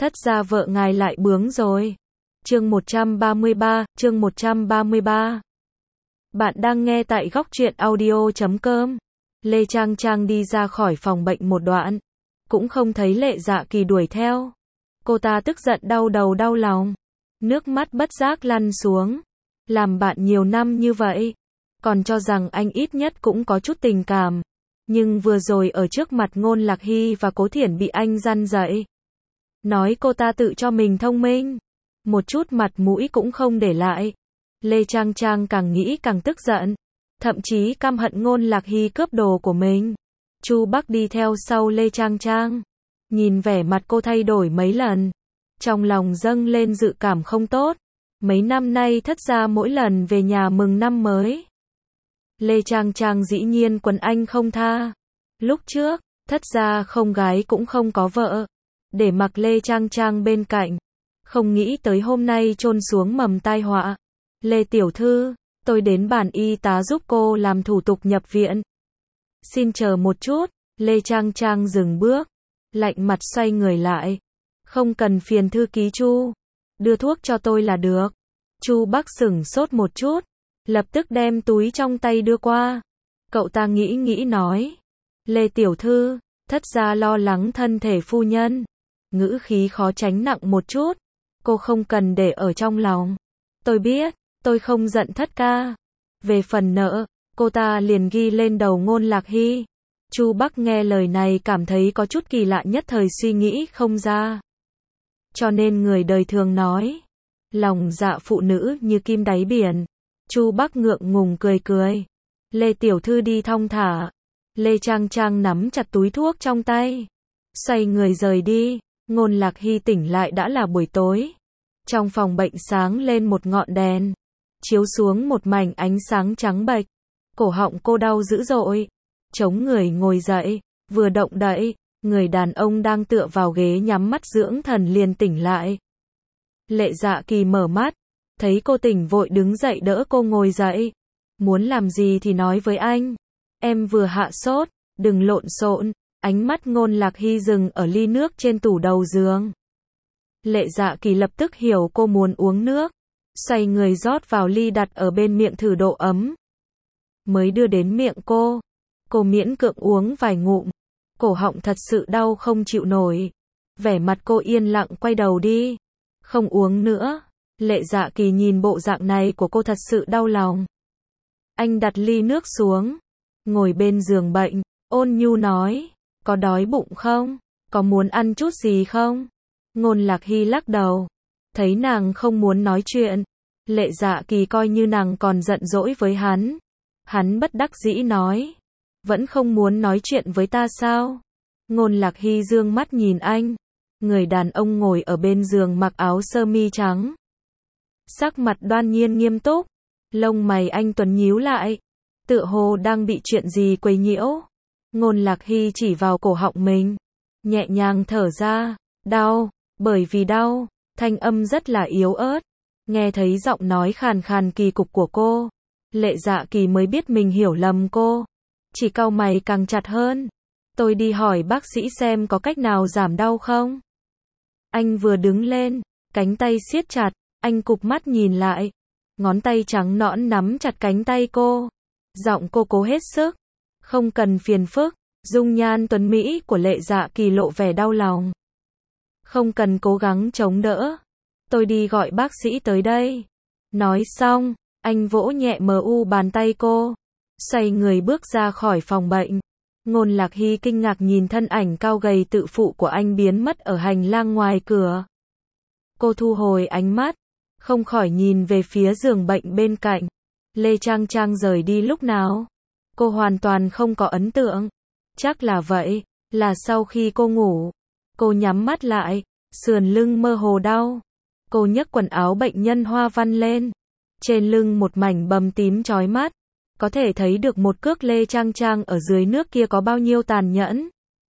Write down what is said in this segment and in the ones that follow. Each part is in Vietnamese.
thất gia vợ ngài lại bướng rồi. Chương 133. Bạn đang nghe tại góc truyện audio.com. Lê Trang Trang đi ra khỏi phòng bệnh một đoạn, cũng không thấy Lệ Dạ Kỳ đuổi theo. Cô ta tức giận đau đầu đau lòng, nước mắt bất giác lăn xuống. Làm bạn nhiều năm như vậy, còn cho rằng anh ít nhất cũng có chút tình cảm. Nhưng vừa rồi ở trước mặt Ngôn Lạc Hy và Cố Thiển bị anh răn dạy, nói cô ta tự cho mình thông minh, một chút mặt mũi cũng không để lại. Lê Trang Trang càng nghĩ càng tức giận, thậm chí căm hận Ngôn Lạc Hy cướp đồ của mình. Chu Bắc đi theo sau Lê Trang Trang, nhìn vẻ mặt cô thay đổi mấy lần, trong lòng dâng lên dự cảm không tốt. Mấy năm nay thất gia mỗi lần về nhà mừng năm mới, Lê Trang Trang dĩ nhiên quấn anh không tha. Lúc trước, thất gia không gái cũng không có vợ, để mặc Lê Trang Trang bên cạnh. Không nghĩ tới hôm nay chôn xuống mầm tai họa. Lê tiểu thư, tôi đến bản y tá giúp cô làm thủ tục nhập viện. Xin chờ một chút. Lê Trang Trang dừng bước, lạnh mặt xoay người lại. Không cần phiền thư ký Chu, đưa thuốc cho tôi là được. Chu Bắc sửng sốt một chút, lập tức đem túi trong tay đưa qua. Cậu ta nghĩ nói, Lê tiểu thư, thất gia lo lắng thân thể phu nhân. Ngữ khí khó tránh nặng một chút, cô không cần để ở trong lòng. Tôi biết, tôi không giận thất ca. Về phần nợ, cô ta liền ghi lên đầu Ngôn Lạc Hy. Chu Bắc nghe lời này cảm thấy có chút kỳ lạ, nhất thời suy nghĩ không ra. Cho nên người đời thường nói, lòng dạ phụ nữ như kim đáy biển. Chu Bắc ngượng ngùng cười. Lê tiểu thư đi thong thả. Lê Trang Trang nắm chặt túi thuốc trong tay, xoay người rời đi. Ngôn Lạc Hy tỉnh lại đã là buổi tối. Trong phòng bệnh sáng lên một ngọn đèn, chiếu xuống một mảnh ánh sáng trắng bệch. Cổ họng cô đau dữ dội, chống người ngồi dậy, vừa động đậy, người đàn ông đang tựa vào ghế nhắm mắt dưỡng thần liền tỉnh lại. Lệ Dạ Kỳ mở mắt, thấy cô tỉnh vội đứng dậy đỡ cô ngồi dậy. Muốn làm gì thì nói với anh. Em vừa hạ sốt, đừng lộn xộn. Ánh mắt Ngôn Lạc Hy dừng ở ly nước trên tủ đầu giường. Lệ Dạ Kỳ lập tức hiểu cô muốn uống nước, xoay người rót vào ly đặt ở bên miệng thử độ ấm. Mới đưa đến miệng cô miễn cưỡng uống vài ngụm, cổ họng thật sự đau không chịu nổi. Vẻ mặt cô yên lặng quay đầu đi, không uống nữa. Lệ Dạ Kỳ nhìn bộ dạng này của cô thật sự đau lòng. Anh đặt ly nước xuống, ngồi bên giường bệnh, ôn nhu nói, có đói bụng không? Có muốn ăn chút gì không? Ngôn Lạc Hy lắc đầu, thấy nàng không muốn nói chuyện. Lệ Dạ Kỳ coi như nàng còn giận dỗi với hắn. Hắn bất đắc dĩ nói, vẫn không muốn nói chuyện với ta sao? Ngôn Lạc Hy dương mắt nhìn anh. Người đàn ông ngồi ở bên giường mặc áo sơ mi trắng, sắc mặt đoan nhiên nghiêm túc, lông mày anh tuấn nhíu lại, tựa hồ đang bị chuyện gì quấy nhiễu. Ngôn Lạc Hy chỉ vào cổ họng mình, nhẹ nhàng thở ra, đau, bởi vì đau. Thanh âm rất là yếu ớt, nghe thấy giọng nói khàn khàn kỳ cục của cô, Lệ Dạ Kỳ mới biết mình hiểu lầm cô, chỉ cau mày càng chặt hơn. Tôi đi hỏi bác sĩ xem có cách nào giảm đau không? Anh vừa đứng lên, cánh tay siết chặt, anh cụp mắt nhìn lại, ngón tay trắng nõn nắm chặt cánh tay cô, giọng cô cố hết sức, không cần phiền phức. Dung nhan tuấn mỹ của Lệ Dạ Kỳ lộ vẻ đau lòng. Không cần cố gắng chống đỡ, tôi đi gọi bác sĩ tới đây. Nói xong, anh vỗ nhẹ bàn tay cô, xoay người bước ra khỏi phòng bệnh. Ngôn Lạc Hy kinh ngạc nhìn thân ảnh cao gầy tự phụ của anh biến mất ở hành lang ngoài cửa. Cô thu hồi ánh mắt, không khỏi nhìn về phía giường bệnh bên cạnh. Lê Trang Trang rời đi lúc nào? Cô hoàn toàn không có ấn tượng. Chắc là vậy, là sau khi cô ngủ. Cô nhắm mắt lại, sườn lưng mơ hồ đau. Cô nhấc quần áo bệnh nhân hoa văn lên. Trên lưng một mảnh bầm tím chói mắt. Có thể thấy được một cước Lê Trang Trang ở dưới nước kia có bao nhiêu tàn nhẫn.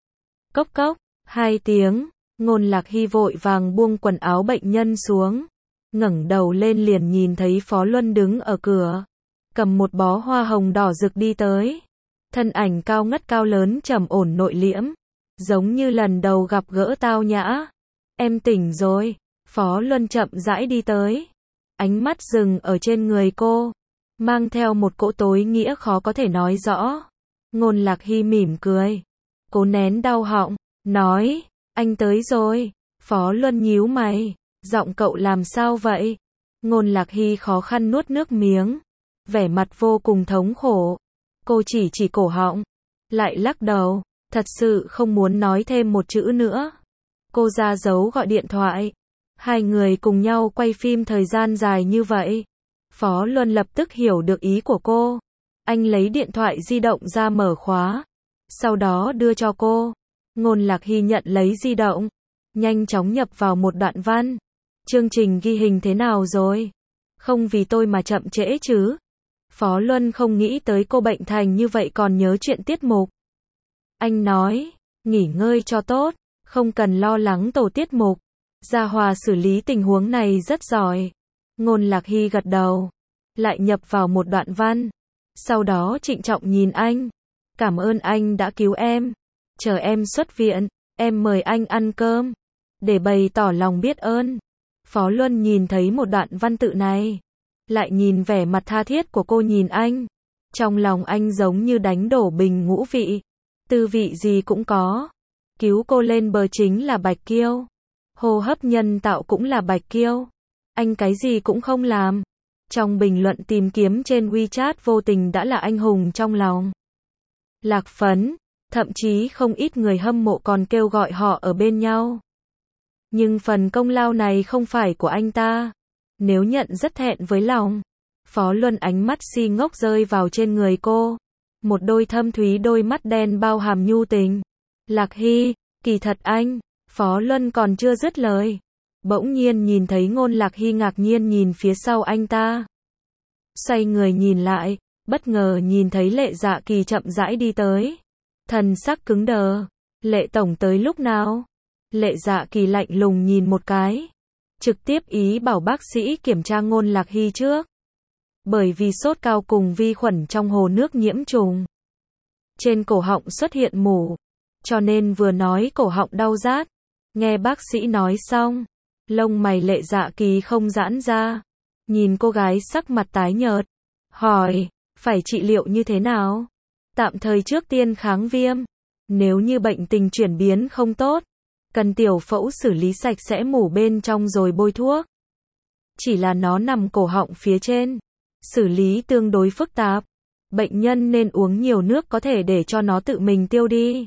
Cốc cốc, 2 tiếng, Ngôn Lạc Hy vội vàng buông quần áo bệnh nhân xuống. Ngẩng đầu lên liền nhìn thấy Phó Luân đứng ở cửa, cầm một bó hoa hồng đỏ rực đi tới. Thân ảnh cao ngất cao lớn trầm ổn nội liễm, giống như lần đầu gặp gỡ tao nhã. Em tỉnh rồi. Phó Luân chậm rãi đi tới. Ánh mắt dừng ở trên người cô. Mang theo một cỗ tối nghĩa khó có thể nói rõ. Ngôn Lạc Hy mỉm cười. Cố nén đau họng. Nói. Anh tới rồi. Phó Luân nhíu mày. Giọng cậu làm sao vậy? Ngôn Lạc Hy khó khăn nuốt nước miếng. Vẻ mặt vô cùng thống khổ. Cô chỉ cổ họng. Lại lắc đầu. Thật sự không muốn nói thêm một chữ nữa. Cô ra dấu gọi điện thoại. Hai người cùng nhau quay phim thời gian dài như vậy. Phó Luân lập tức hiểu được ý của cô. Anh lấy điện thoại di động ra mở khóa. Sau đó đưa cho cô. Ngôn Lạc Hy nhận lấy di động. Nhanh chóng nhập vào một đoạn văn. Chương trình ghi hình thế nào rồi? Không vì tôi mà chậm trễ chứ? Phó Luân không nghĩ tới cô bệnh thành như vậy còn nhớ chuyện tiết mục. Anh nói, nghỉ ngơi cho tốt, không cần lo lắng tổ tiết mục. Gia Hòa xử lý tình huống này rất giỏi. Ngôn Lạc Hy gật đầu, lại nhập vào một đoạn văn. Sau đó trịnh trọng nhìn anh. Cảm ơn anh đã cứu em. Chờ em xuất viện, em mời anh ăn cơm. Để bày tỏ lòng biết ơn. Phó Luân nhìn thấy một đoạn văn tự này. Lại nhìn vẻ mặt tha thiết của cô nhìn anh. Trong lòng anh giống như đánh đổ bình ngũ vị. Tư vị gì cũng có. Cứu cô lên bờ chính là Bạch Kiêu. Hô hấp nhân tạo cũng là Bạch Kiêu. Anh cái gì cũng không làm. Trong bình luận tìm kiếm trên WeChat vô tình đã là anh hùng trong lòng. Lạc phấn. Thậm chí không ít người hâm mộ còn kêu gọi họ ở bên nhau. Nhưng phần công lao này không phải của anh ta. Nếu nhận rất thẹn với lòng. Phó Luân ánh mắt si ngốc rơi vào trên người cô. Một đôi thâm thúy đôi mắt đen bao hàm nhu tình. Lạc Hy, kỳ thật anh. Phó Luân còn chưa dứt lời. Bỗng nhiên nhìn thấy Ngôn Lạc Hy ngạc nhiên nhìn phía sau anh ta. Xoay người nhìn lại. Bất ngờ nhìn thấy Lệ Dạ Kỳ chậm rãi đi tới. Thần sắc cứng đờ. Lệ tổng tới lúc nào? Lệ Dạ Kỳ lạnh lùng nhìn một cái. Trực tiếp ý bảo bác sĩ kiểm tra Ngôn Lạc Hy trước. Bởi vì sốt cao cùng vi khuẩn trong hồ nước nhiễm trùng. Trên cổ họng xuất hiện mủ. Cho nên vừa nói cổ họng đau rát. Nghe bác sĩ nói xong. Lông mày Lệ Dạ Kỳ không giãn ra. Nhìn cô gái sắc mặt tái nhợt. Hỏi, phải trị liệu như thế nào? Tạm thời trước tiên kháng viêm. Nếu như bệnh tình chuyển biến không tốt. Cần tiểu phẫu xử lý sạch sẽ mủ bên trong rồi bôi thuốc. Chỉ là nó nằm cổ họng phía trên. Xử lý tương đối phức tạp. Bệnh nhân nên uống nhiều nước có thể để cho nó tự mình tiêu đi.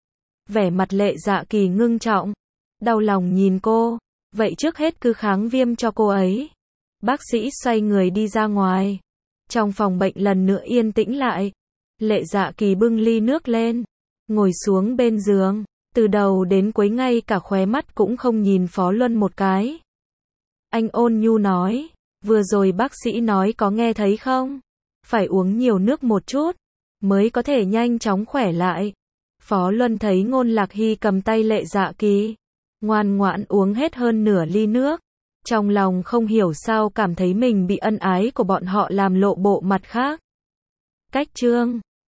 Vẻ mặt Lệ Dạ Kỳ ngưng trọng. Đau lòng nhìn cô. Vậy trước hết cứ kháng viêm cho cô ấy. Bác sĩ xoay người đi ra ngoài. Trong phòng bệnh lần nữa yên tĩnh lại. Lệ Dạ Kỳ bưng ly nước lên. Ngồi xuống bên giường. Từ đầu đến cuối ngay cả khóe mắt cũng không nhìn Phó Luân một cái. Anh ôn nhu nói. Vừa rồi bác sĩ nói có nghe thấy không? Phải uống nhiều nước một chút. Mới có thể nhanh chóng khỏe lại. Phó Luân thấy Ngôn Lạc Hy cầm tay Lệ Dạ Kỳ. Ngoan ngoãn uống hết hơn nửa ly nước. Trong lòng không hiểu sao cảm thấy mình bị ân ái của bọn họ làm lộ bộ mặt khác. Cách chương